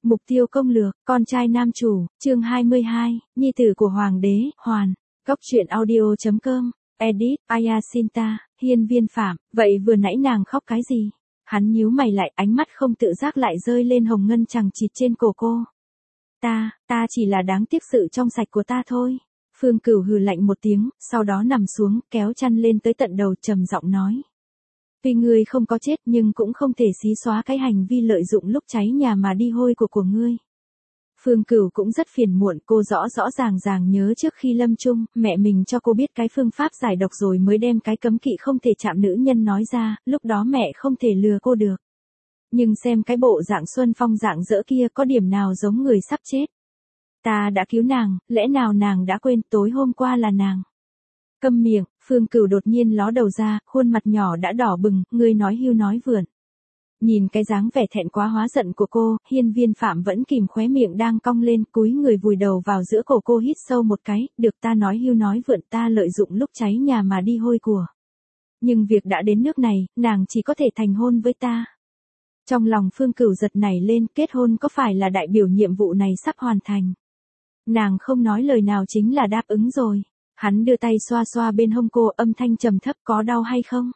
Mục tiêu công lược, con trai nam chủ, chương 22, nhi tử của hoàng đế, Hoàn. Góc truyện audio.com, edit, Ayasinta, hiên viên phạm, vậy vừa nãy nàng khóc cái gì? Hắn nhíu mày lại, ánh mắt không tự giác lại rơi lên hồng ngân chằng chịt trên cổ cô. Ta chỉ là đáng tiếc sự trong sạch của ta thôi. Phương Cửu hừ lạnh một tiếng, sau đó nằm xuống, kéo chăn lên tới tận đầu trầm giọng nói. Tuy ngươi không có chết nhưng cũng không thể xí xóa cái hành vi lợi dụng lúc cháy nhà mà đi hôi của ngươi. Phương Cửu cũng rất phiền muộn, cô rõ ràng nhớ trước khi lâm chung, mẹ mình cho cô biết cái phương pháp giải độc rồi mới đem cái cấm kỵ không thể chạm nữ nhân nói ra, lúc đó mẹ không thể lừa cô được. Nhưng xem cái bộ dạng Xuân Phong dạng dỡ kia có điểm nào giống người sắp chết. Ta đã cứu nàng, lẽ nào nàng đã quên tối hôm qua là nàng. Câm miệng, Phương Cửu đột nhiên ló đầu ra, khuôn mặt nhỏ đã đỏ bừng, ngươi nói hưu nói vượn. Nhìn cái dáng vẻ thẹn quá hóa giận của cô, hiên viên phạm vẫn kìm khóe miệng đang cong lên, cúi người vùi đầu vào giữa cổ cô hít sâu một cái, được ta nói hưu nói vượn, ta lợi dụng lúc cháy nhà mà đi hôi của. Nhưng việc đã đến nước này, nàng chỉ có thể thành hôn với ta. Trong lòng Phương Cửu giật nảy lên, kết hôn có phải là đại biểu nhiệm vụ này sắp hoàn thành. Nàng không nói lời nào chính là đáp ứng rồi. Hắn đưa tay xoa xoa bên hông cô, âm thanh trầm thấp, có đau hay không?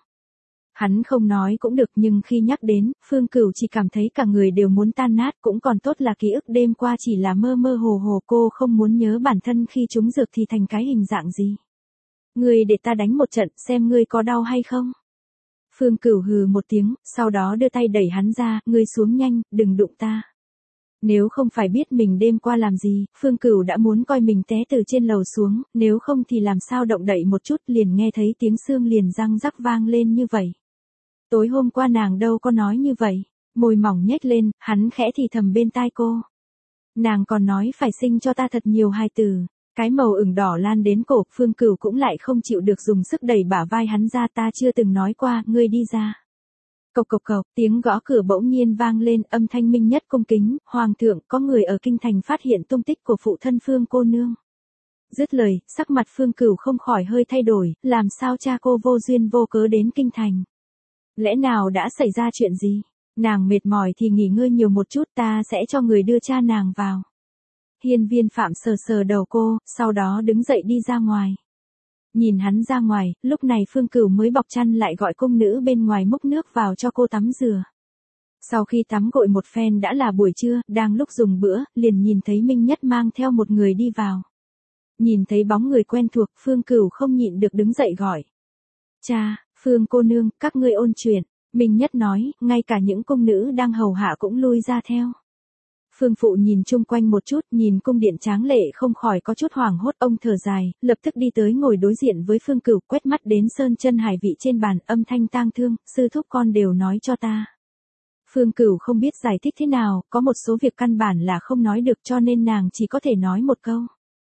Hắn không nói cũng được, nhưng khi nhắc đến, Phương Cửu chỉ cảm thấy cả người đều muốn tan nát, cũng còn tốt là ký ức đêm qua chỉ là mơ mơ hồ hồ, cô không muốn nhớ bản thân khi trúng dược thì thành cái hình dạng gì. Ngươi để ta đánh một trận, xem ngươi có đau hay không? Phương Cửu hừ một tiếng, sau đó đưa tay đẩy hắn ra, ngươi xuống nhanh, đừng đụng ta. Nếu không phải biết mình đêm qua làm gì, Phương Cửu đã muốn coi mình té từ trên lầu xuống, nếu không thì làm sao động đậy một chút liền nghe thấy tiếng xương liền răng rắc vang lên như vậy. Tối hôm qua nàng đâu có nói như vậy, môi mỏng nhếch lên, hắn khẽ thì thầm bên tai cô. Nàng còn nói phải sinh cho ta thật nhiều hài tử, cái màu ửng đỏ lan đến cổ, Phương Cửu cũng lại không chịu được dùng sức đẩy bả vai hắn ra, ta chưa từng nói qua, ngươi đi ra. Cộc cộc cộc, tiếng gõ cửa bỗng nhiên vang lên, âm thanh minh nhất cung kính, hoàng thượng, có người ở kinh thành phát hiện tung tích của phụ thân Phương cô nương. Dứt lời, sắc mặt Phương Cửu không khỏi hơi thay đổi, làm sao cha cô vô duyên vô cớ đến kinh thành. Lẽ nào đã xảy ra chuyện gì? Nàng mệt mỏi thì nghỉ ngơi nhiều một chút, ta sẽ cho người đưa cha nàng vào. Hiên viên phạm sờ sờ đầu cô, sau đó đứng dậy đi ra ngoài. Nhìn hắn ra ngoài, lúc này Phương Cửu mới bọc chăn lại gọi cung nữ bên ngoài múc nước vào cho cô tắm rửa. Sau khi tắm gội một phen đã là buổi trưa, đang lúc dùng bữa, liền nhìn thấy Minh Nhất mang theo một người đi vào. Nhìn thấy bóng người quen thuộc, Phương Cửu không nhịn được đứng dậy gọi. Cha, Phương cô nương, các ngươi ôn chuyện. Minh Nhất nói, ngay cả những cung nữ đang hầu hạ cũng lui ra theo. Phương phụ nhìn chung quanh một chút, nhìn cung điện tráng lệ không khỏi có chút hoảng hốt, ông thở dài, lập tức đi tới ngồi đối diện với Phương Cửu, quét mắt đến sơn chân hải vị trên bàn, âm thanh tang thương, sư thúc con đều nói cho ta. Phương Cửu không biết giải thích thế nào, có một số việc căn bản là không nói được cho nên nàng chỉ có thể nói một câu.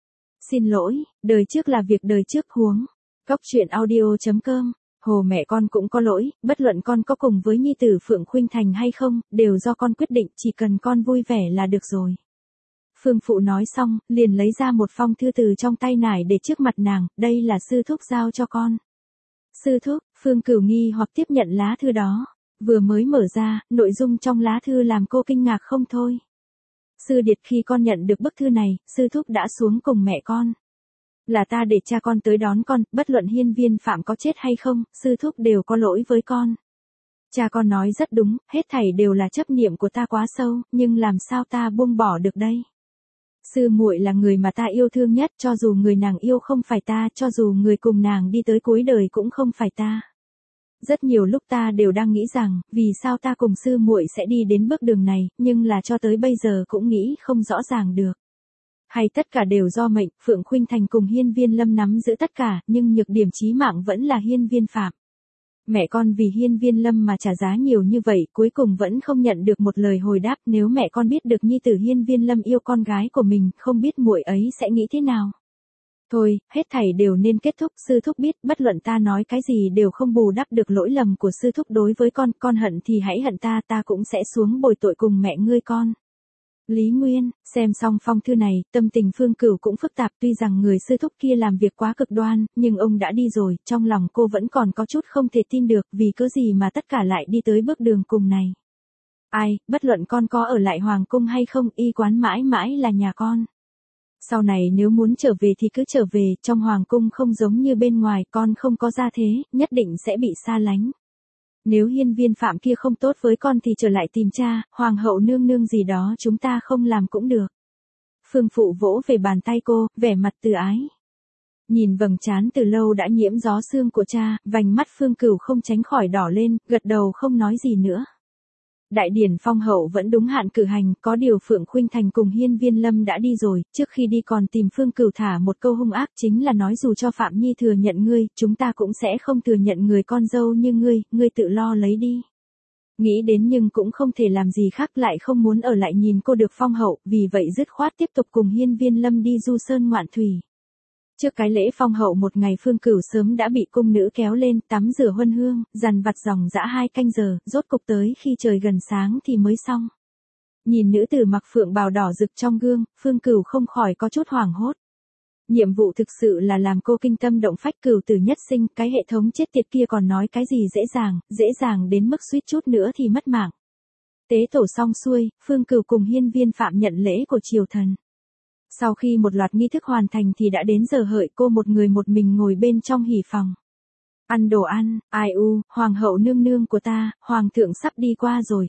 Xin lỗi, đời trước là việc đời trước huống. Góc truyện audio.com. Hồ mẹ con cũng có lỗi, bất luận con có cùng với nhi tử Phượng Khuynh Thành hay không, đều do con quyết định, chỉ cần con vui vẻ là được rồi. Phương phụ nói xong, liền lấy ra một phong thư từ trong tay nải để trước mặt nàng, đây là sư thúc giao cho con. Sư thúc, Phương Cửu nghi hoặc tiếp nhận lá thư đó. Vừa mới mở ra, nội dung trong lá thư làm cô kinh ngạc không thôi. Sư điệt, khi con nhận được bức thư này, sư thúc đã xuống cùng mẹ con. Là ta để cha con tới đón con, bất luận hiên viên phạm có chết hay không, sư thúc đều có lỗi với con. Cha con nói rất đúng, hết thảy đều là chấp niệm của ta quá sâu, nhưng làm sao ta buông bỏ được đây? Sư muội là người mà ta yêu thương nhất, cho dù người nàng yêu không phải ta, cho dù người cùng nàng đi tới cuối đời cũng không phải ta. Rất nhiều lúc ta đều đang nghĩ rằng, vì sao ta cùng sư muội sẽ đi đến bước đường này, nhưng là cho tới bây giờ cũng nghĩ không rõ ràng được. Hay tất cả đều do mệnh, Phượng Khuynh Thành cùng hiên viên lâm nắm giữ tất cả, nhưng nhược điểm chí mạng vẫn là hiên viên phạm. Mẹ con vì hiên viên lâm mà trả giá nhiều như vậy, cuối cùng vẫn không nhận được một lời hồi đáp, nếu mẹ con biết được nhi tử hiên viên lâm yêu con gái của mình, không biết muội ấy sẽ nghĩ thế nào. Thôi, hết thảy đều nên kết thúc, sư thúc biết, bất luận ta nói cái gì đều không bù đắp được lỗi lầm của sư thúc đối với con hận thì hãy hận ta, ta cũng sẽ xuống bồi tội cùng mẹ ngươi con. Lý Nguyên, xem xong phong thư này, tâm tình Phương Cửu cũng phức tạp, tuy rằng người sư thúc kia làm việc quá cực đoan, nhưng ông đã đi rồi, trong lòng cô vẫn còn có chút không thể tin được, vì cớ gì mà tất cả lại đi tới bước đường cùng này. Ai, bất luận con có ở lại hoàng cung hay không, y quán mãi mãi là nhà con. Sau này nếu muốn trở về thì cứ trở về, trong hoàng cung không giống như bên ngoài, con không có gia thế, nhất định sẽ bị xa lánh. Nếu hiên viên phạm kia không tốt với con thì trở lại tìm cha, hoàng hậu nương nương gì đó chúng ta không làm cũng được. Phương phụ vỗ về bàn tay cô, vẻ mặt từ ái. Nhìn vầng trán từ lâu đã nhiễm gió sương của cha, vành mắt Phương Cửu không tránh khỏi đỏ lên, gật đầu không nói gì nữa. Đại điển phong hậu vẫn đúng hạn cử hành, có điều Phượng Khuynh Thành cùng Hiên Viên Lâm đã đi rồi, trước khi đi còn tìm Phương Cửu thả một câu hung ác chính là nói dù cho Phạm Nhi thừa nhận ngươi, chúng ta cũng sẽ không thừa nhận người con dâu như ngươi tự lo lấy đi. Nghĩ đến nhưng cũng không thể làm gì khác, lại không muốn ở lại nhìn cô được phong hậu, vì vậy dứt khoát tiếp tục cùng Hiên Viên Lâm đi du sơn ngoạn thủy. Trước cái lễ phong hậu một ngày Phương Cửu sớm đã bị cung nữ kéo lên tắm rửa huân hương, dằn vặt dòng dã 2 canh giờ, rốt cục tới khi trời gần sáng thì mới xong. Nhìn nữ tử mặc phượng bào đỏ rực trong gương, Phương Cửu không khỏi có chút hoảng hốt. Nhiệm vụ thực sự là làm cô kinh tâm động phách, Cửu tử nhất sinh, cái hệ thống chết tiệt kia còn nói cái gì dễ dàng đến mức suýt chút nữa thì mất mạng. Tế tổ xong xuôi, Phương Cửu cùng Hiên Viên Phạm nhận lễ của triều thần. Sau khi một loạt nghi thức hoàn thành thì đã đến giờ hợi, cô một mình ngồi bên trong hỉ phòng. Ăn đồ ăn, ai u, hoàng hậu nương nương của ta, hoàng thượng sắp đi qua rồi,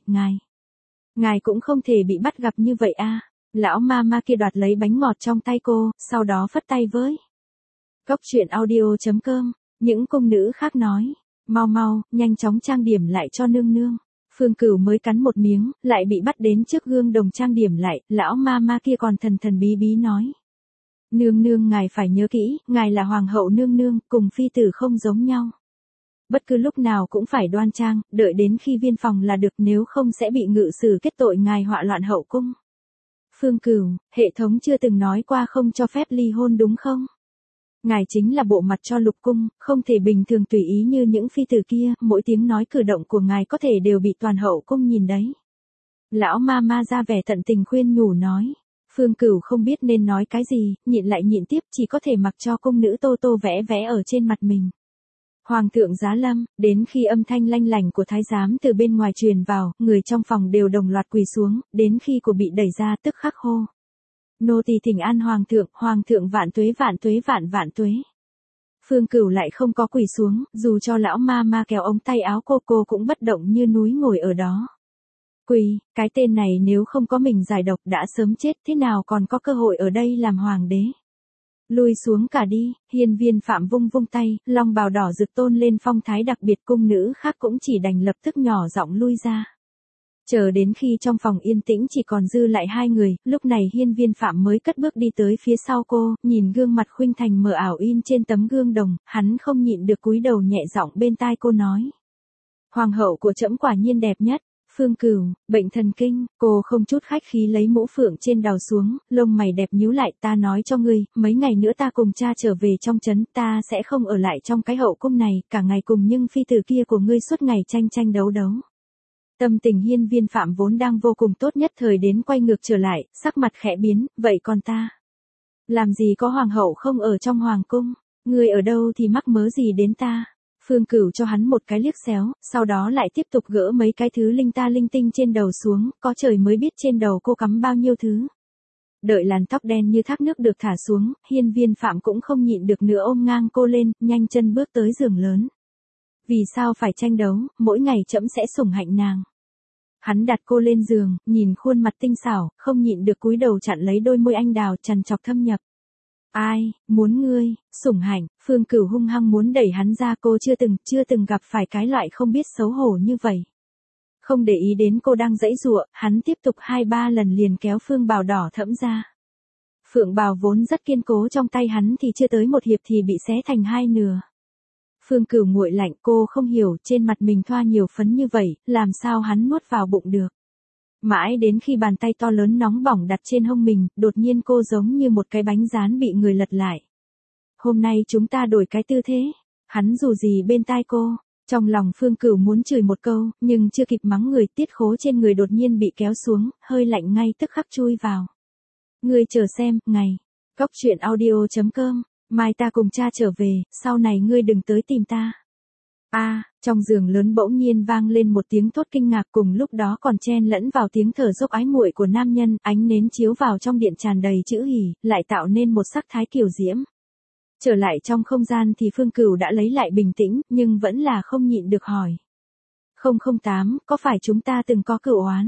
ngài cũng không thể bị bắt gặp như vậy a. Lão ma kia đoạt lấy bánh ngọt trong tay cô, sau đó phất tay với. Cốc truyện audio.com, những cung nữ khác nói, mau, nhanh chóng trang điểm lại cho nương nương. Phương Cửu mới cắn một miếng, lại bị bắt đến trước gương đồng trang điểm lại, lão ma kia còn thần bí nói. Nương ngài phải nhớ kỹ, ngài là hoàng hậu nương nương, cùng phi tử không giống nhau. Bất cứ lúc nào cũng phải đoan trang, đợi đến khi viên phòng là được, nếu không sẽ bị ngự sử kết tội ngài họa loạn hậu cung. Phương Cửu, hệ thống chưa từng nói qua không cho phép ly hôn đúng không? Ngài chính là bộ mặt cho lục cung, không thể bình thường tùy ý như những phi tử kia, mỗi tiếng nói cử động của ngài có thể đều bị toàn hậu cung nhìn đấy. Lão ma ra vẻ tận tình khuyên nhủ nói. Phương Cửu không biết nên nói cái gì, nhịn lại nhịn tiếp, chỉ có thể mặc cho cung nữ tô vẽ ở trên mặt mình. Hoàng thượng giá lâm, đến khi âm thanh lanh lảnh của thái giám từ bên ngoài truyền vào, người trong phòng đều đồng loạt quỳ xuống, đến khi của bị đẩy ra tức khắc hô. Nô tỳ thỉnh an hoàng thượng vạn tuế. Phương Cửu lại không có quỳ xuống, dù cho lão ma kéo ống tay áo cô cũng bất động như núi ngồi ở đó. Quỳ, cái tên này nếu không có mình giải độc đã sớm chết, thế nào còn có cơ hội ở đây làm hoàng đế. Lui xuống cả đi, Hiên Viên Phạm vung tay, long bào đỏ rực tôn lên phong thái đặc biệt, cung nữ khác cũng chỉ đành lập tức nhỏ giọng lui ra. Chờ đến khi trong phòng yên tĩnh chỉ còn dư lại 2 người, lúc này Hiên Viên Phạm mới cất bước đi tới phía sau cô, nhìn gương mặt Khuynh Thành mờ ảo in trên tấm gương đồng, hắn không nhịn được cúi đầu nhẹ giọng bên tai cô nói. Hoàng hậu của trẫm quả nhiên đẹp nhất. Phương Cửu, bệnh thần kinh, cô không chút khách khí lấy mũ phượng trên đầu xuống, lông mày đẹp nhíu lại, ta nói cho ngươi, mấy ngày nữa ta cùng cha trở về trong trấn, ta sẽ không ở lại trong cái hậu cung này, cả ngày cùng nhưng phi tử kia của ngươi suốt ngày tranh đấu. Tâm tình Hiên Viên Phạm vốn đang vô cùng tốt nhất thời đến quay ngược trở lại, sắc mặt khẽ biến, vậy còn ta? Làm gì có hoàng hậu không ở trong hoàng cung, ngươi ở đâu thì mắc mớ gì đến ta? Phương Cửu cho hắn một cái liếc xéo, sau đó lại tiếp tục gỡ mấy cái thứ linh tinh trên đầu xuống, có trời mới biết trên đầu cô cắm bao nhiêu thứ. Đợi làn tóc đen như thác nước được thả xuống, Hiên Viên Phạm cũng không nhịn được nữa ôm ngang cô lên, nhanh chân bước tới giường lớn. Vì sao phải tranh đấu, mỗi ngày trẫm sẽ sủng hạnh nàng. Hắn đặt cô lên giường, nhìn khuôn mặt tinh xảo, không nhịn được cúi đầu chặn lấy đôi môi anh đào trằn trọc thâm nhập. Ai, muốn ngươi, sủng hạnh, Phương Cửu hung hăng muốn đẩy hắn ra, cô chưa từng gặp phải cái loại không biết xấu hổ như vậy. Không để ý đến cô đang giãy giụa, hắn tiếp tục 2-3 lần liền kéo phương bào đỏ thẫm ra. Phượng bào vốn rất kiên cố trong tay hắn thì chưa tới một hiệp thì bị xé thành 2 nửa. Phương Cửu nguội lạnh, cô không hiểu, trên mặt mình thoa nhiều phấn như vậy, làm sao hắn nuốt vào bụng được. Mãi đến khi bàn tay to lớn nóng bỏng đặt trên hông mình, đột nhiên cô giống như một cái bánh rán bị người lật lại. Hôm nay chúng ta đổi cái tư thế. Hắn dù gì bên tai cô. Trong lòng Phương Cửu muốn chửi một câu, nhưng chưa kịp mắng người, tiết khố trên người đột nhiên bị kéo xuống, hơi lạnh ngay tức khắc chui vào. Ngươi chờ xem, ngày. Cốc truyện audio.com, mai ta cùng cha trở về, sau này ngươi đừng tới tìm ta. Trong giường lớn bỗng nhiên vang lên một tiếng thốt kinh ngạc, cùng lúc đó còn chen lẫn vào tiếng thở dốc ái muội của nam nhân, ánh nến chiếu vào trong điện tràn đầy chữ hỉ, lại tạo nên một sắc thái kiều diễm. Trở lại trong không gian thì Phương Cửu đã lấy lại bình tĩnh, nhưng vẫn là không nhịn được hỏi. 008, có phải chúng ta từng có cửu oán?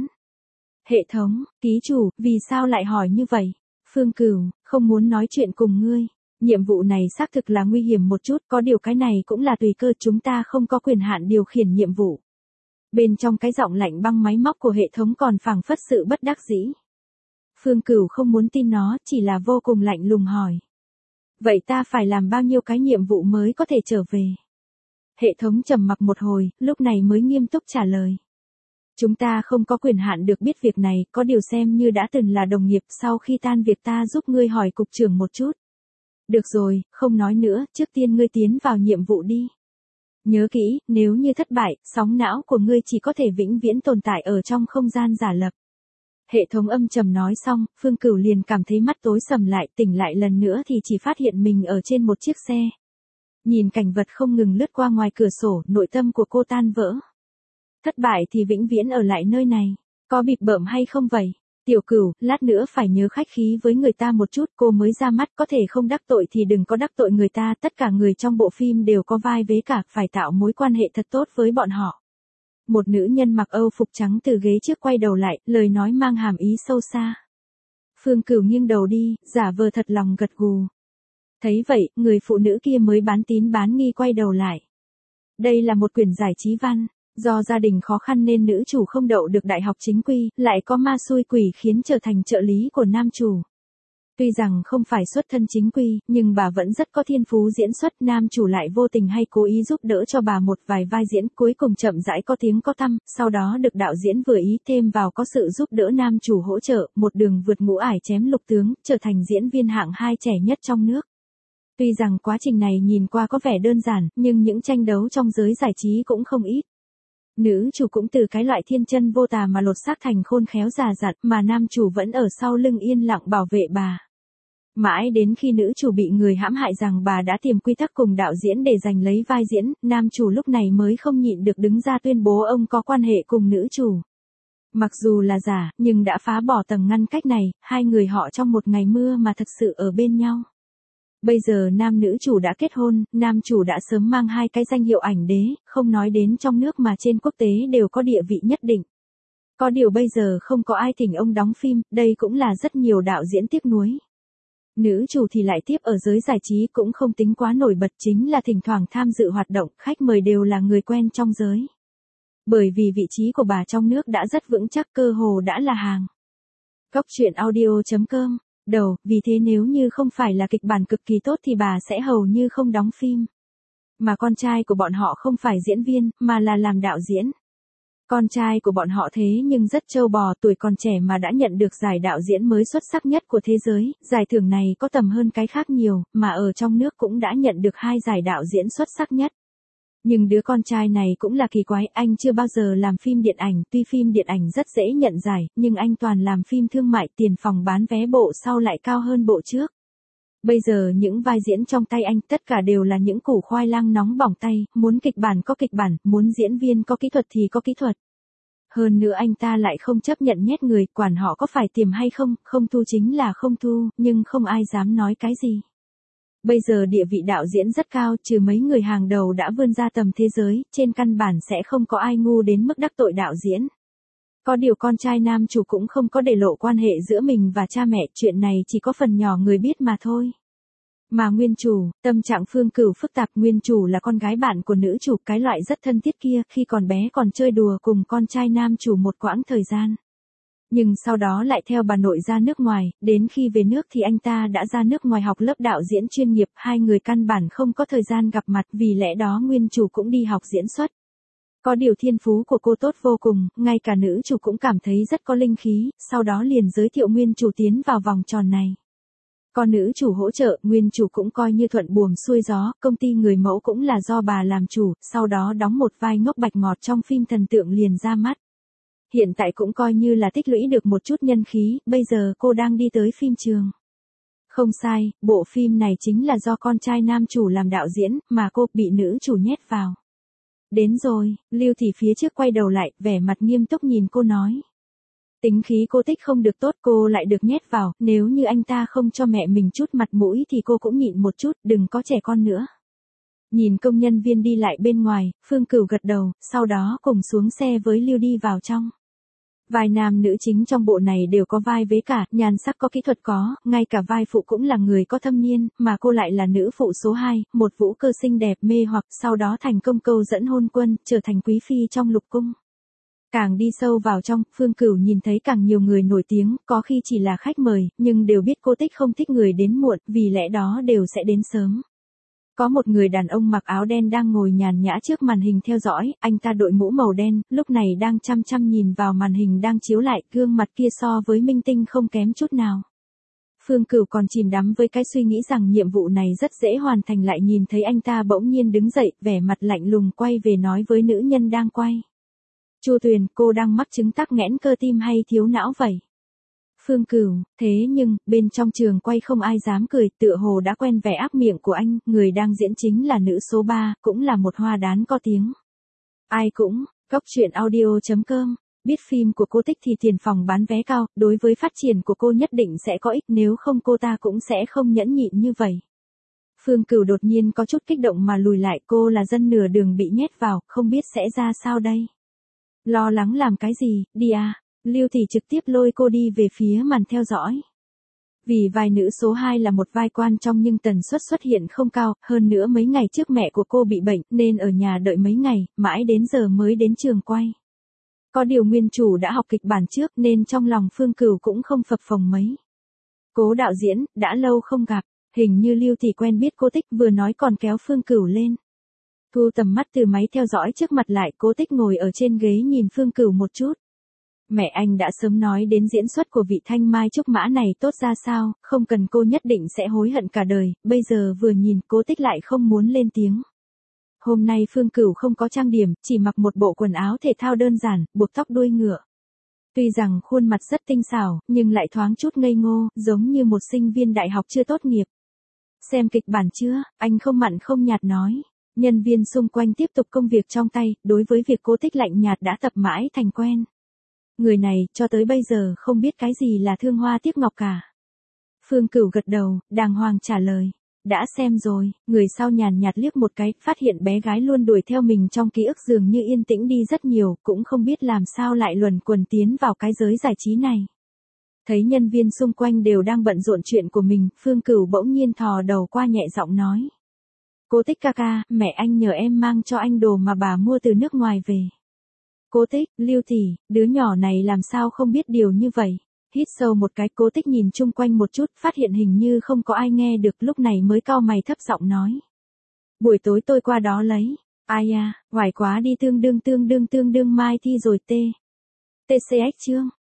Hệ thống, ký chủ, vì sao lại hỏi như vậy? Phương Cửu, không muốn nói chuyện cùng ngươi. Nhiệm vụ này xác thực là nguy hiểm một chút, có điều cái này cũng là tùy cơ, chúng ta không có quyền hạn điều khiển nhiệm vụ. Bên trong cái giọng lạnh băng máy móc của hệ thống còn phảng phất sự bất đắc dĩ. Phương Cửu không muốn tin nó, chỉ là vô cùng lạnh lùng hỏi. Vậy ta phải làm bao nhiêu cái nhiệm vụ mới có thể trở về? Hệ thống trầm mặc một hồi, lúc này mới nghiêm túc trả lời. Chúng ta không có quyền hạn được biết việc này, có điều xem như đã từng là đồng nghiệp, sau khi tan việc ta giúp ngươi hỏi cục trưởng một chút. Được rồi, không nói nữa, trước tiên ngươi tiến vào nhiệm vụ đi. Nhớ kỹ, nếu như thất bại, sóng não của ngươi chỉ có thể vĩnh viễn tồn tại ở trong không gian giả lập. Hệ thống âm trầm nói xong, Phương Cửu liền cảm thấy mắt tối sầm lại, tỉnh lại lần nữa thì chỉ phát hiện mình ở trên một chiếc xe. Nhìn cảnh vật không ngừng lướt qua ngoài cửa sổ, nội tâm của cô tan vỡ. Thất bại thì vĩnh viễn ở lại nơi này, có bịp bợm hay không vậy? Tiểu Cửu, lát nữa phải nhớ khách khí với người ta một chút, cô mới ra mắt, có thể không đắc tội thì đừng có đắc tội người ta, tất cả người trong bộ phim đều có vai vế cả, phải tạo mối quan hệ thật tốt với bọn họ. Một nữ nhân mặc Âu phục trắng từ ghế trước quay đầu lại, lời nói mang hàm ý sâu xa. Phương Cửu nghiêng đầu đi, giả vờ thật lòng gật gù. Thấy vậy, người phụ nữ kia mới bán tín bán nghi quay đầu lại. Đây là một quyển giải trí văn. Do gia đình khó khăn nên nữ chủ không đậu được đại học chính quy, lại có ma xui quỷ khiến trở thành trợ lý của nam chủ. Tuy rằng không phải xuất thân chính quy, nhưng bà vẫn rất có thiên phú diễn xuất, nam chủ lại vô tình hay cố ý giúp đỡ cho bà một vài vai diễn, cuối cùng chậm rãi có tiếng có tăm, sau đó được đạo diễn vừa ý thêm vào có sự giúp đỡ nam chủ hỗ trợ, một đường vượt ngũ ải chém lục tướng, trở thành diễn viên hạng 2 trẻ nhất trong nước. Tuy rằng quá trình này nhìn qua có vẻ đơn giản, nhưng những tranh đấu trong giới giải trí cũng không ít. Nữ chủ cũng từ cái loại thiên chân vô tà mà lột xác thành khôn khéo già dặn, mà nam chủ vẫn ở sau lưng yên lặng bảo vệ bà. Mãi đến khi nữ chủ bị người hãm hại rằng bà đã tìm quy tắc cùng đạo diễn để giành lấy vai diễn, nam chủ lúc này mới không nhịn được đứng ra tuyên bố ông có quan hệ cùng nữ chủ. Mặc dù là giả, nhưng đã phá bỏ tầng ngăn cách này, hai người họ trong một ngày mưa mà thật sự ở bên nhau. Bây giờ nam nữ chủ đã kết hôn, nam chủ đã sớm mang hai cái danh hiệu ảnh đế, không nói đến trong nước mà trên quốc tế đều có địa vị nhất định. Có điều bây giờ không có ai thỉnh ông đóng phim, đây cũng là rất nhiều đạo diễn tiếc nuối. Nữ chủ thì lại tiếp ở giới giải trí cũng không tính quá nổi bật, chính là thỉnh thoảng tham dự hoạt động, khách mời đều là người quen trong giới. Bởi vì vị trí của bà trong nước đã rất vững chắc, cơ hồ đã là hàng. Góc truyện audio.com Đầu, vì thế nếu như không phải là kịch bản cực kỳ tốt thì bà sẽ hầu như không đóng phim. Mà con trai của bọn họ không phải diễn viên, mà là làm đạo diễn. Con trai của bọn họ thế nhưng rất trâu bò, tuổi còn trẻ mà đã nhận được giải đạo diễn mới xuất sắc nhất của thế giới, giải thưởng này có tầm hơn cái khác nhiều, mà ở trong nước cũng đã nhận được 2 giải đạo diễn xuất sắc nhất. Nhưng đứa con trai này cũng là kỳ quái, anh chưa bao giờ làm phim điện ảnh, tuy phim điện ảnh rất dễ nhận giải, nhưng anh toàn làm phim thương mại, tiền phòng bán vé bộ sau lại cao hơn bộ trước. Bây giờ những vai diễn trong tay anh tất cả đều là những củ khoai lang nóng bỏng tay, muốn kịch bản có kịch bản, muốn diễn viên có kỹ thuật thì có kỹ thuật. Hơn nữa anh ta lại không chấp nhận nhét người, quản họ có phải tiềm hay không, không thu chính là không thu, nhưng không ai dám nói cái gì. Bây giờ địa vị đạo diễn rất cao, trừ mấy người hàng đầu đã vươn ra tầm thế giới, trên căn bản sẽ không có ai ngu đến mức đắc tội đạo diễn. Có điều con trai nam chủ cũng không có để lộ quan hệ giữa mình và cha mẹ, chuyện này chỉ có phần nhỏ người biết mà thôi. Mà nguyên chủ, tâm trạng Phương Cửu phức tạp, nguyên chủ là con gái bạn của nữ chủ, cái loại rất thân thiết kia, khi còn bé còn chơi đùa cùng con trai nam chủ một quãng thời gian. Nhưng sau đó lại theo bà nội ra nước ngoài, đến khi về nước thì anh ta đã ra nước ngoài học lớp đạo diễn chuyên nghiệp, hai người căn bản không có thời gian gặp mặt, vì lẽ đó nguyên chủ cũng đi học diễn xuất. Có điều thiên phú của cô tốt vô cùng, ngay cả nữ chủ cũng cảm thấy rất có linh khí, sau đó liền giới thiệu nguyên chủ tiến vào vòng tròn này. Còn nữ chủ hỗ trợ, nguyên chủ cũng coi như thuận buồm xuôi gió, công ty người mẫu cũng là do bà làm chủ, sau đó đóng một vai ngốc bạch ngọt trong phim thần tượng liền ra mắt. Hiện tại cũng coi như là tích lũy được một chút nhân khí, bây giờ cô đang đi tới phim trường. Không sai, bộ phim này chính là do con trai nam chủ làm đạo diễn, mà cô bị nữ chủ nhét vào. Đến rồi, Lưu Thị phía trước quay đầu lại, vẻ mặt nghiêm túc nhìn cô nói. Tính khí cô Tích không được tốt, cô lại được nhét vào, nếu như anh ta không cho mẹ mình chút mặt mũi thì cô cũng nhịn một chút, đừng có trẻ con nữa. Nhìn công nhân viên đi lại bên ngoài, Phương Cửu gật đầu, sau đó cùng xuống xe với Lưu đi vào trong. Vai nam nữ chính trong bộ này đều có vai vế cả, nhan sắc có, kỹ thuật có, ngay cả vai phụ cũng là người có thâm niên, mà cô lại là nữ phụ số 2, một vũ cơ xinh đẹp mê hoặc, sau đó thành công câu dẫn hôn quân, trở thành quý phi trong lục cung. Càng đi sâu vào trong, Phương Cửu nhìn thấy càng nhiều người nổi tiếng, có khi chỉ là khách mời, nhưng đều biết cô Tích không thích người đến muộn, vì lẽ đó đều sẽ đến sớm. Có một người đàn ông mặc áo đen đang ngồi nhàn nhã trước màn hình theo dõi, anh ta đội mũ màu đen, lúc này đang chăm chăm nhìn vào màn hình đang chiếu lại, gương mặt kia so với minh tinh không kém chút nào. Phương Cửu còn chìm đắm với cái suy nghĩ rằng nhiệm vụ này rất dễ hoàn thành, lại nhìn thấy anh ta bỗng nhiên đứng dậy, vẻ mặt lạnh lùng quay về nói với nữ nhân đang quay. Chu Tuyền, cô đang mắc chứng tắc nghẽn cơ tim hay thiếu não vậy? Phương Cửu, thế nhưng, bên trong trường quay không ai dám cười, tựa hồ đã quen vẻ ác miệng của anh, người đang diễn chính là nữ số 3, cũng là một hoa đán có tiếng. Ai cũng, góc chuyện audio.com, biết phim của cô Tích thì tiền phòng bán vé cao, đối với phát triển của cô nhất định sẽ có ích, nếu không cô ta cũng sẽ không nhẫn nhịn như vậy. Phương Cửu đột nhiên có chút kích động mà lùi lại, cô là dân nửa đường bị nhét vào, không biết sẽ ra sao đây. Lo lắng làm cái gì, đi à. Lưu Thị trực tiếp lôi cô đi về phía màn theo dõi. Vì vai nữ số 2 là một vai quan trọng nhưng tần suất xuất hiện không cao, hơn nữa mấy ngày trước mẹ của cô bị bệnh nên ở nhà đợi mấy ngày, mãi đến giờ mới đến trường quay. Có điều nguyên chủ đã học kịch bản trước nên trong lòng Phương Cửu cũng không phập phồng mấy. Cố đạo diễn, đã lâu không gặp, hình như Lưu Thị quen biết cô Tích, vừa nói còn kéo Phương Cửu lên. Thu tầm mắt từ máy theo dõi trước mặt lại, cô Tích ngồi ở trên ghế nhìn Phương Cửu một chút. Mẹ anh đã sớm nói đến diễn xuất của vị Thanh Mai Trúc Mã này tốt ra sao, không cần cô nhất định sẽ hối hận cả đời, bây giờ vừa nhìn cô Tích lại không muốn lên tiếng. Hôm nay Phương Cửu không có trang điểm, chỉ mặc một bộ quần áo thể thao đơn giản, buộc tóc đuôi ngựa. Tuy rằng khuôn mặt rất tinh xảo, nhưng lại thoáng chút ngây ngô, giống như một sinh viên đại học chưa tốt nghiệp. Xem kịch bản chưa, anh không mặn không nhạt nói. Nhân viên xung quanh tiếp tục công việc trong tay, đối với việc cô Tích lạnh nhạt đã tập mãi thành quen. Người này, cho tới bây giờ không biết cái gì là thương hoa tiếc ngọc cả. Phương Cửu gật đầu, đàng hoàng trả lời. Đã xem rồi, người sau nhàn nhạt liếc một cái, phát hiện bé gái luôn đuổi theo mình trong ký ức dường như yên tĩnh đi rất nhiều, cũng không biết làm sao lại luẩn quẩn tiến vào cái giới giải trí này. Thấy nhân viên xung quanh đều đang bận rộn chuyện của mình, Phương Cửu bỗng nhiên thò đầu qua nhẹ giọng nói. Cô Tích ca ca, mẹ anh nhờ em mang cho anh đồ mà bà mua từ nước ngoài về. Cô Tích, Lưu Thị, đứa nhỏ này làm sao không biết điều như vậy. Hít sâu một cái, cô Tích nhìn chung quanh một chút, phát hiện hình như không có ai nghe được, lúc này mới cau mày thấp giọng nói. Buổi tối tôi qua đó lấy. Ai à, hoài quá đi, tương đương mai thi rồi TCX chương.